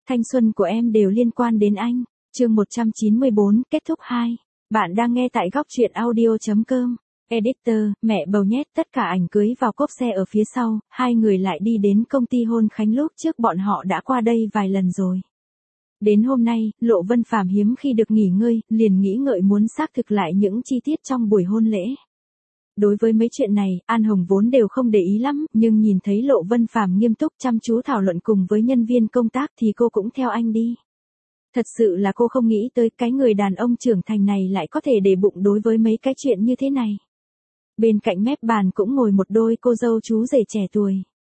Thanh xuân của em đều liên quan đến anh. Chương 194, kết thúc 2. Bạn đang nghe tại góc truyện audio.com. Editor, mẹ bầu nhét tất cả ảnh cưới vào cốp xe ở phía sau, hai người lại đi đến công ty hôn khánh lúc trước bọn họ đã qua đây vài lần rồi. Đến hôm nay, Lộ Vân Phàm hiếm khi được nghỉ ngơi, liền nghĩ ngợi muốn xác thực lại những chi tiết trong buổi hôn lễ. Đối với mấy chuyện này, An Hồng vốn đều không để ý lắm, nhưng nhìn thấy Lộ Vân Phàm nghiêm túc chăm chú thảo luận cùng với nhân viên công tác thì cô cũng theo anh đi. Thật sự là cô không nghĩ tới cái người đàn ông trưởng thành này lại có thể để bụng đối với mấy cái chuyện như thế này. Bên cạnh mép bàn cũng ngồi một đôi cô dâu chú rể trẻ tuổi.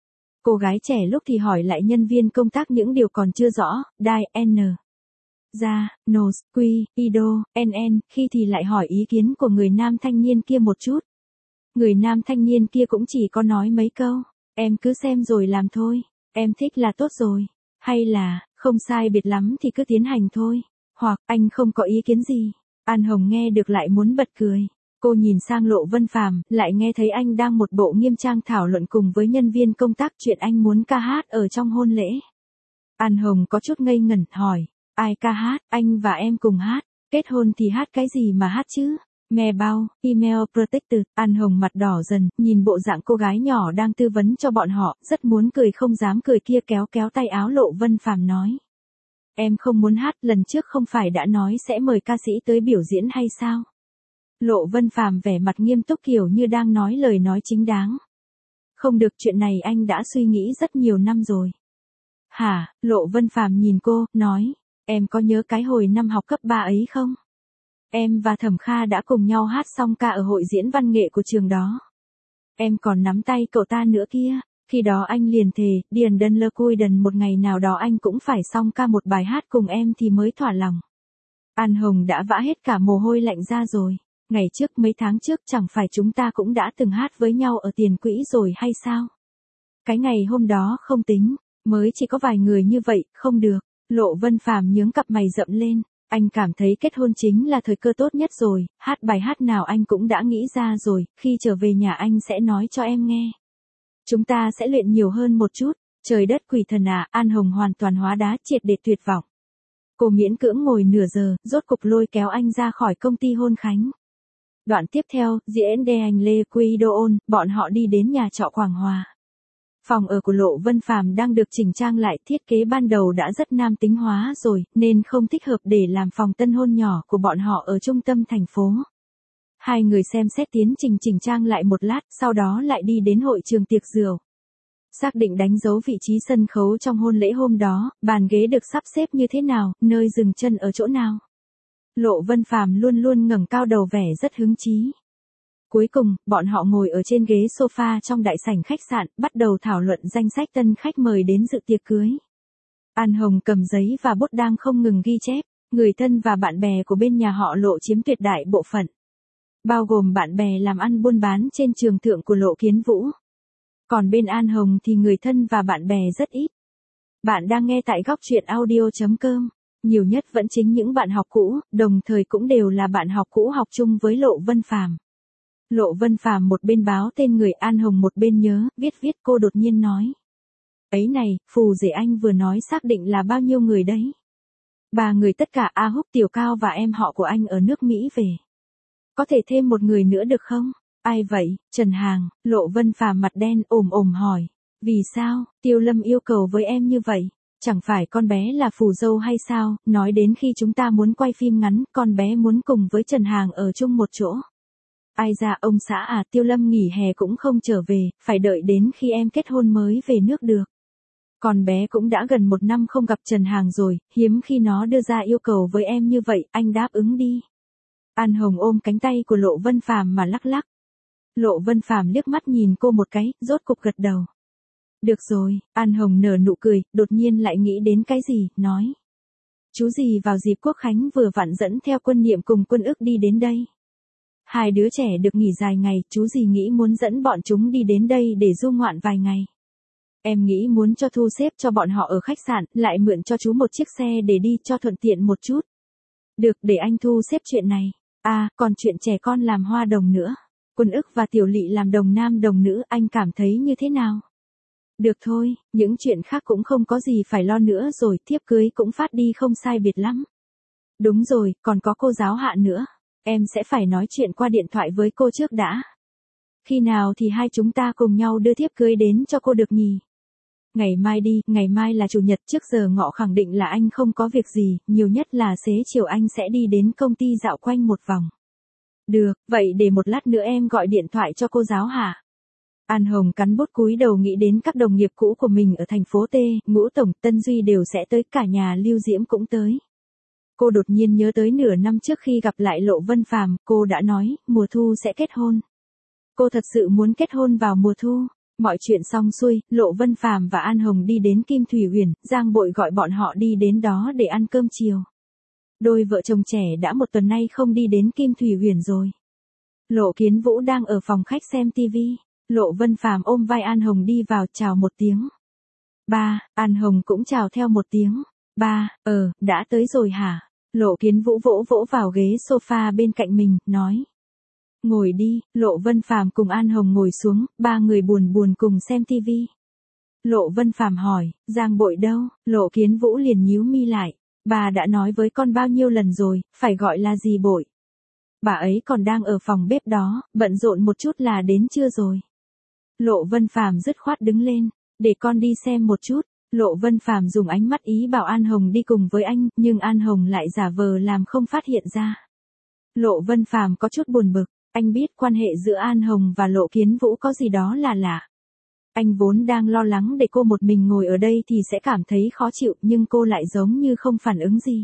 Cô gái trẻ lúc thì hỏi lại nhân viên công tác những điều còn chưa rõ, đai, n, ra, nos, quy, ido, nn, khi thì lại hỏi ý kiến của người nam thanh niên kia một chút. Người nam thanh niên kia cũng chỉ có nói mấy câu, em cứ xem rồi làm thôi, em thích là tốt rồi, hay là, không sai biệt lắm thì cứ tiến hành thôi, hoặc anh không có ý kiến gì. An Hồng nghe được lại muốn bật cười. Cô nhìn sang Lộ Vân Phàm, lại nghe thấy anh đang một bộ nghiêm trang thảo luận cùng với nhân viên công tác chuyện anh muốn ca hát ở trong hôn lễ. An Hồng có chút ngây ngẩn hỏi, ai ca hát, anh và em cùng hát, kết hôn thì hát cái gì mà hát chứ? Mè bao, email protected. An Hồng mặt đỏ dần, nhìn bộ dạng cô gái nhỏ đang tư vấn cho bọn họ, rất muốn cười không dám cười kia kéo kéo tay áo Lộ Vân Phàm nói. Em không muốn hát, lần trước không phải đã nói sẽ mời ca sĩ tới biểu diễn hay sao? Lộ Vân Phàm vẻ mặt nghiêm túc kiểu như đang nói lời nói chính đáng. Không được, chuyện này anh đã suy nghĩ rất nhiều năm rồi. Hả? Lộ Vân Phàm nhìn cô, nói, em có nhớ cái hồi năm học cấp 3 ấy không? Em và Thẩm Kha đã cùng nhau hát song ca ở hội diễn văn nghệ của trường đó. Em còn nắm tay cậu ta nữa kia. Khi đó anh liền thề, điền đơn lơ cui đần một ngày nào đó anh cũng phải song ca một bài hát cùng em thì mới thỏa lòng. An Hồng đã vã hết cả mồ hôi lạnh ra rồi. Ngày trước mấy tháng trước chẳng phải chúng ta cũng đã từng hát với nhau ở tiền quỹ rồi hay sao? Cái ngày hôm đó không tính, mới chỉ có vài người như vậy, không được. Lộ Vân Phàm nhướng cặp mày rậm lên, anh cảm thấy kết hôn chính là thời cơ tốt nhất rồi, hát bài hát nào anh cũng đã nghĩ ra rồi, khi trở về nhà anh sẽ nói cho em nghe. Chúng ta sẽ luyện nhiều hơn một chút, trời đất quỷ thần à, An Hồng hoàn toàn hóa đá triệt để tuyệt vọng. Cô miễn cưỡng ngồi nửa giờ, rốt cục lôi kéo anh ra khỏi công ty hôn khánh. Đoạn tiếp theo, diễn đề hành Lê Quy Đô Ôn, bọn họ đi đến nhà trọ Quảng Hòa. Phòng ở của Lộ Vân Phàm đang được chỉnh trang lại, thiết kế ban đầu đã rất nam tính hóa rồi, nên không thích hợp để làm phòng tân hôn nhỏ của bọn họ ở trung tâm thành phố. Hai người xem xét tiến trình chỉnh trang lại một lát, sau đó lại đi đến hội trường tiệc rượu. Xác định đánh dấu vị trí sân khấu trong hôn lễ hôm đó, bàn ghế được sắp xếp như thế nào, nơi dừng chân ở chỗ nào. Lộ Vân Phàm luôn luôn ngẩng cao đầu vẻ rất hứng chí. Cuối cùng, bọn họ ngồi ở trên ghế sofa trong đại sảnh khách sạn, bắt đầu thảo luận danh sách tân khách mời đến dự tiệc cưới. An Hồng cầm giấy và bút đang không ngừng ghi chép, người thân và bạn bè của bên nhà họ Lộ chiếm tuyệt đại bộ phận. Bao gồm bạn bè làm ăn buôn bán trên trường thượng của Lộ Kiến Vũ. Còn bên An Hồng thì người thân và bạn bè rất ít. Bạn đang nghe tại góc truyện audio.com. Nhiều nhất vẫn chính những bạn học cũ, đồng thời cũng đều là bạn học cũ học chung với Lộ Vân Phàm. Lộ Vân Phàm một bên báo tên người, An Hồng một bên nhớ, viết cô đột nhiên nói. Ấy này, phù rể anh vừa nói xác định là bao nhiêu người đấy? 3 người tất cả, A Húc, Tiểu Cao và em họ của anh ở nước Mỹ về. Có thể thêm một người nữa được không? Ai vậy? Trần Hàng. Lộ Vân Phàm mặt đen ồm hỏi. Vì sao? Tiêu Lâm yêu cầu với em như vậy. Chẳng phải con bé là phù dâu hay sao, nói đến khi chúng ta muốn quay phim ngắn, con bé muốn cùng với Trần Hàng ở chung một chỗ. Ai ra ông xã à, Tiêu Lâm nghỉ hè cũng không trở về, phải đợi đến khi em kết hôn mới về nước được. Con bé cũng đã gần 1 năm không gặp Trần Hàng rồi, hiếm khi nó đưa ra yêu cầu với em như vậy, anh đáp ứng đi. An Hồng ôm cánh tay của Lộ Vân Phàm mà lắc lắc. Lộ Vân Phàm liếc mắt nhìn cô một cái, rốt cục gật đầu. Được rồi, An Hồng nở nụ cười, đột nhiên lại nghĩ đến cái gì, nói. Chú gì vào dịp Quốc Khánh vừa vặn dẫn theo Quân Niệm cùng Quân Ức đi đến đây. 2 đứa trẻ được nghỉ dài ngày, chú gì nghĩ muốn dẫn bọn chúng đi đến đây để du ngoạn vài ngày. Em nghĩ muốn cho thu xếp cho bọn họ ở khách sạn, lại mượn cho chú một chiếc xe để đi cho thuận tiện một chút. Được, để anh thu xếp chuyện này. À, còn chuyện trẻ con làm hoa đồng nữa. Quân Ức và Tiểu Lị làm đồng nam đồng nữ, anh cảm thấy như thế nào? Được thôi, những chuyện khác cũng không có gì phải lo nữa rồi, thiếp cưới cũng phát đi không sai biệt lắm. Đúng rồi, còn có cô giáo Hạ nữa. Em sẽ phải nói chuyện qua điện thoại với cô trước đã. Khi nào thì hai chúng ta cùng nhau đưa thiếp cưới đến cho cô được nhỉ? Ngày mai đi, ngày mai là chủ nhật, trước giờ ngọ khẳng định là anh không có việc gì, nhiều nhất là xế chiều anh sẽ đi đến công ty dạo quanh một vòng. Được, vậy để một lát nữa em gọi điện thoại cho cô giáo Hạ. An Hồng cắn bút cúi đầu nghĩ đến các đồng nghiệp cũ của mình ở thành phố T, Ngũ Tổng, Tân Duy đều sẽ tới, cả nhà Lưu Diễm cũng tới. Cô đột nhiên nhớ tới nửa năm trước khi gặp lại Lộ Vân Phàm, cô đã nói, mùa thu sẽ kết hôn. Cô thật sự muốn kết hôn vào mùa thu. Mọi chuyện xong xuôi, Lộ Vân Phàm và An Hồng đi đến Kim Thủy Huyền, Giang Bội gọi bọn họ đi đến đó để ăn cơm chiều. Đôi vợ chồng trẻ đã một tuần nay không đi đến Kim Thủy Huyền rồi. Lộ Kiến Vũ đang ở phòng khách xem tivi. Lộ Vân Phàm ôm vai An Hồng đi vào, chào một tiếng. Ba, An Hồng cũng chào theo một tiếng. Ba, đã tới rồi hả? Lộ Kiến Vũ vỗ vỗ vào ghế sofa bên cạnh mình, nói. Ngồi đi, Lộ Vân Phàm cùng An Hồng ngồi xuống, ba người buồn buồn cùng xem tivi. Lộ Vân Phàm hỏi, Giang Bội đâu? Lộ Kiến Vũ liền nhíu mi lại. Bà đã nói với con bao nhiêu lần rồi, phải gọi là gì Bội? Bà ấy còn đang ở phòng bếp đó, bận rộn một chút là đến trưa rồi. Lộ Vân Phàm dứt khoát đứng lên, để con đi xem một chút. Lộ Vân Phàm dùng ánh mắt ý bảo An Hồng đi cùng với anh, nhưng An Hồng lại giả vờ làm không phát hiện ra. Lộ Vân Phàm có chút buồn bực, anh biết quan hệ giữa An Hồng và Lộ Kiến Vũ có gì đó là lạ. Anh vốn đang lo lắng để cô một mình ngồi ở đây thì sẽ cảm thấy khó chịu, nhưng cô lại giống như không phản ứng gì.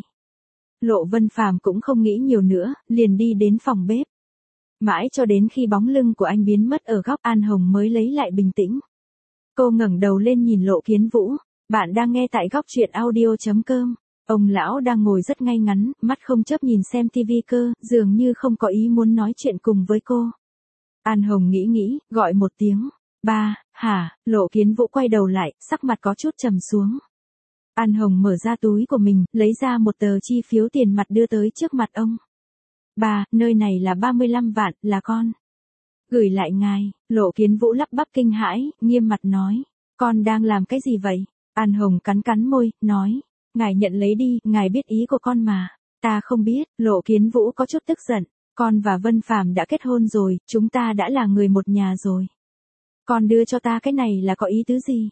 Lộ Vân Phàm cũng không nghĩ nhiều nữa, liền đi đến phòng bếp. Mãi cho đến khi bóng lưng của anh biến mất ở góc, An Hồng mới lấy lại bình tĩnh. Cô ngẩng đầu lên nhìn Lộ Kiến Vũ. Bạn đang nghe tại góc truyện audio.com. Ông lão đang ngồi rất ngay ngắn, mắt không chớp nhìn xem tivi cơ, dường như không có ý muốn nói chuyện cùng với cô. An Hồng nghĩ, gọi một tiếng. Ba, hả? Lộ Kiến Vũ quay đầu lại, sắc mặt có chút trầm xuống. An Hồng mở ra túi của mình, lấy ra một tờ chi phiếu tiền mặt đưa tới trước mặt ông. Ba, nơi này là 35 vạn, là con. Gửi lại ngài. Lộ Kiến Vũ lắp bắp kinh hãi, nghiêm mặt nói. Con đang làm cái gì vậy? An Hồng cắn môi, nói. Ngài nhận lấy đi, ngài biết ý của con mà. Ta không biết. Lộ Kiến Vũ có chút tức giận. Con và Vân Phàm đã kết hôn rồi, chúng ta đã là người một nhà rồi. Con đưa cho ta cái này là có ý tứ gì?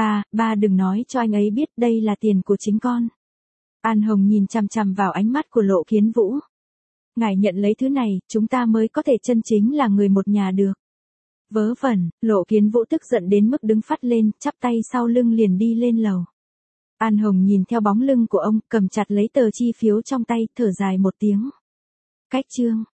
Ba đừng nói cho anh ấy biết đây là tiền của chính con. An Hồng nhìn chằm chằm vào ánh mắt của Lộ Kiến Vũ. Ngài nhận lấy thứ này, chúng ta mới có thể chân chính là người một nhà được. Vớ vẩn, Lộ Kiến Vũ tức giận đến mức đứng phắt lên, chắp tay sau lưng liền đi lên lầu. An Hồng nhìn theo bóng lưng của ông, cầm chặt lấy tờ chi phiếu trong tay, thở dài một tiếng. Cách chương.